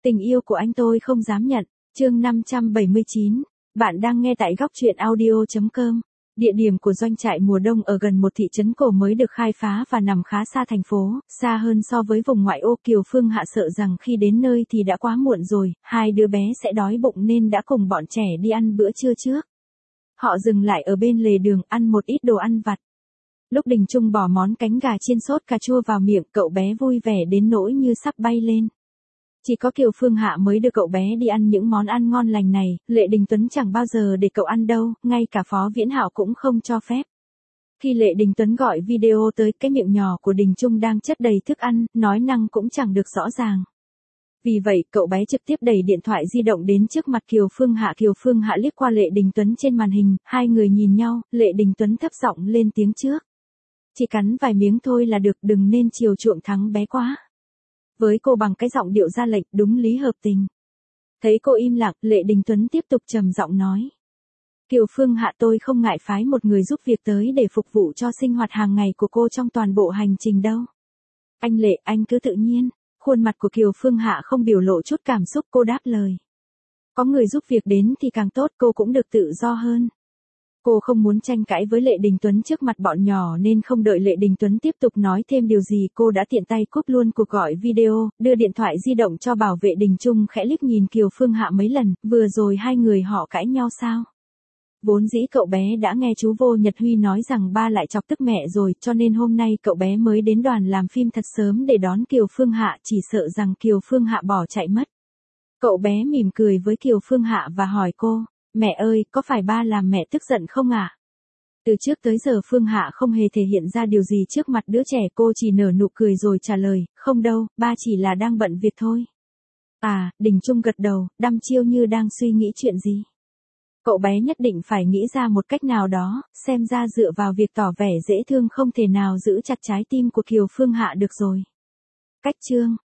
Tình yêu của anh tôi không dám nhận. Chương 579. Bạn đang nghe tại góc truyện audio.com. Địa điểm của doanh trại mùa đông ở gần một thị trấn cổ mới được khai phá và nằm khá xa thành phố, xa hơn so với vùng ngoại ô. Kiều Phương Hạ sợ rằng khi đến nơi thì đã quá muộn rồi, hai đứa bé sẽ đói bụng nên đã cùng bọn trẻ đi ăn bữa trưa trước. Họ dừng lại ở bên lề đường ăn một ít đồ ăn vặt. Lúc Đình Trung bỏ món cánh gà chiên sốt cà chua vào miệng, cậu bé vui vẻ đến nỗi như sắp bay lên. Chỉ có Kiều Phương Hạ mới đưa cậu bé đi ăn những món ăn ngon lành này, Lệ Đình Tuấn chẳng bao giờ để cậu ăn đâu, ngay cả Phó Viễn Hạo cũng không cho phép. Khi Lệ Đình Tuấn gọi video tới, cái miệng nhỏ của Đình Trung đang chất đầy thức ăn, nói năng cũng chẳng được rõ ràng. Vì vậy, cậu bé trực tiếp đẩy điện thoại di động đến trước mặt Kiều Phương Hạ. Kiều Phương Hạ liếc qua Lệ Đình Tuấn trên màn hình, hai người nhìn nhau, Lệ Đình Tuấn thấp giọng lên tiếng trước. Chỉ cắn vài miếng thôi là được, đừng nên chiều chuộng thắng bé quá. Với cô bằng cái giọng điệu ra lệnh, đúng lý hợp tình. Thấy cô im lặng, Lệ Đình Tuấn tiếp tục trầm giọng nói. Kiều Phương Hạ, tôi không ngại phái một người giúp việc tới để phục vụ cho sinh hoạt hàng ngày của cô trong toàn bộ hành trình đâu. Anh Lệ, anh cứ tự nhiên. Khuôn mặt của Kiều Phương Hạ không biểu lộ chút cảm xúc, cô đáp lời. Có người giúp việc đến thì càng tốt, cô cũng được tự do hơn. Cô không muốn tranh cãi với Lệ Đình Tuấn trước mặt bọn nhỏ nên không đợi Lệ Đình Tuấn tiếp tục nói thêm điều gì, cô đã tiện tay cúp luôn cuộc gọi video, đưa điện thoại di động cho bảo vệ. Đình Trung khẽ liếc nhìn Kiều Phương Hạ mấy lần, vừa rồi hai người họ cãi nhau sao? Vốn dĩ cậu bé đã nghe chú Vô Nhật Huy nói rằng ba lại chọc tức mẹ rồi, cho nên hôm nay cậu bé mới đến đoàn làm phim thật sớm để đón Kiều Phương Hạ, chỉ sợ rằng Kiều Phương Hạ bỏ chạy mất. Cậu bé mỉm cười với Kiều Phương Hạ và hỏi cô, mẹ ơi, có phải ba làm mẹ tức giận không ạ? Từ trước tới giờ Phương Hạ không hề thể hiện ra điều gì trước mặt đứa trẻ, cô chỉ nở nụ cười rồi trả lời, không đâu, ba chỉ là đang bận việc thôi. À, Đình Trung gật đầu, đăm chiêu như đang suy nghĩ chuyện gì. Cậu bé nhất định phải nghĩ ra một cách nào đó, xem ra dựa vào việc tỏ vẻ dễ thương không thể nào giữ chặt trái tim của Kiều Phương Hạ được rồi. Cách chương